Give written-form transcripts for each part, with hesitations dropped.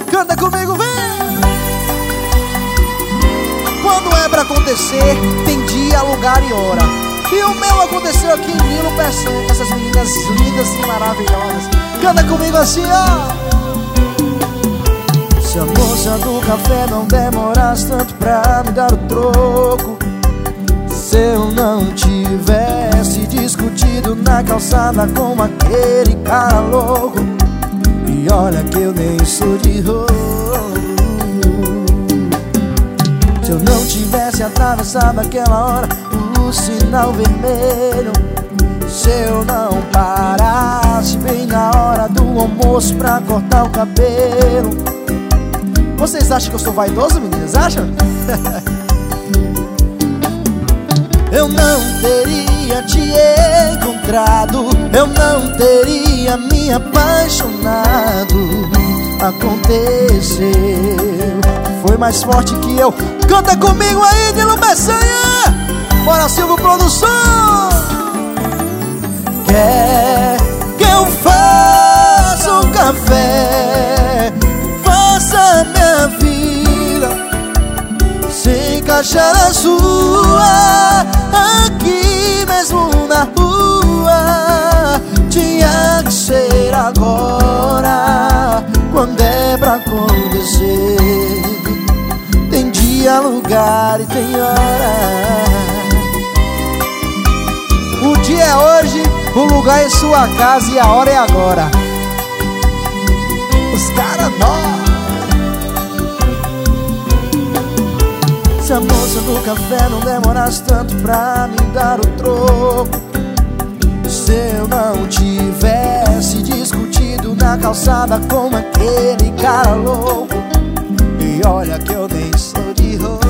Canta comigo, vem! Quando é pra acontecer, tem dia, lugar e hora. E o meu aconteceu aqui em Nilo Peçanha, com essas meninas lindas e maravilhosas. Canta comigo assim, ó. Se a moça do café não demorasse tanto pra me dar o troco, se eu não tivesse discutido na calçada com aquele cara louco, e olha que eu nem sou de roubo. Se eu não tivesse atravessado aquela hora o sinal vermelho, se eu não parasse bem na hora do almoço pra cortar o cabelo. Vocês acham que eu sou vaidoso, meninas? Acham? Eu não teria te encontrado, eu não teria me apaixonado. Aconteceu, foi mais forte que eu. Canta comigo aí, Nilo Peçanha! Bora, Silvio Produção! Quer que eu faça um café, faça minha vida se encaixar na sua, aqui mesmo na rua. Tinha que ser agora, quando é pra acontecer. Tem dia, lugar e tem hora. O dia é hoje, o lugar é sua casa e a hora é agora. Os caras nós. Se a moça do café não demorasse tanto pra me dar o troco, se eu não tivesse discutido na calçada com aquele cara louco, e olha que eu nem sou de roubo.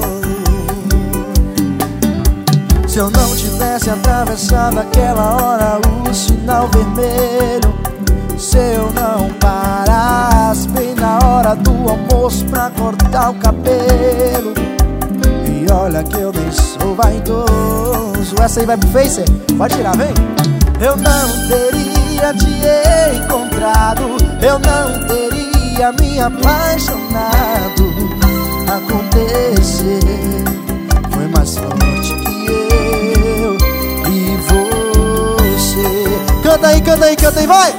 Se eu não tivesse atravessado aquela hora o sinal vermelho, se eu não parasse bem na hora do almoço pra cortar o cabelo, e olha que eu nem sou vaidoso. Essa aí vai pro Face? Pode tirar, vem! Eu não teria te encontrado, eu não teria me apaixonado. Aconteceu, foi mais forte que eu e você. Canta aí, canta aí, canta aí, vai!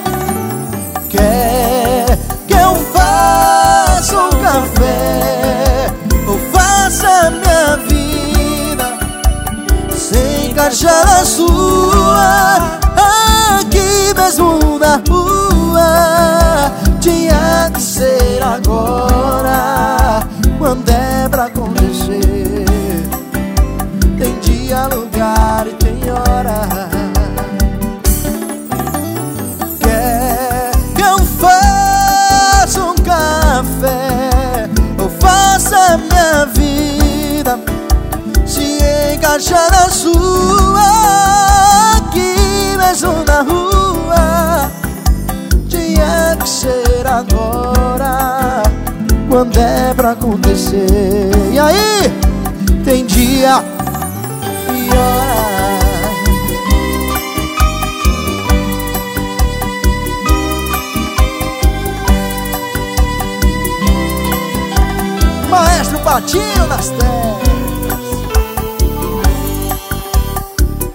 Quer que eu faça um café ou faça minha vida se encaixar na sua, aqui mesmo na rua. Tinha que ser agora, quando é pra acontecer. Tem dia, lugar e tem hora. Quer que eu faça um café ou faça minha vida se encaixar na sua, aqui mesmo na rua. Tinha que ser agora, quando é pra acontecer. E aí, tem dia e hora. Maestro Patinho nas telas.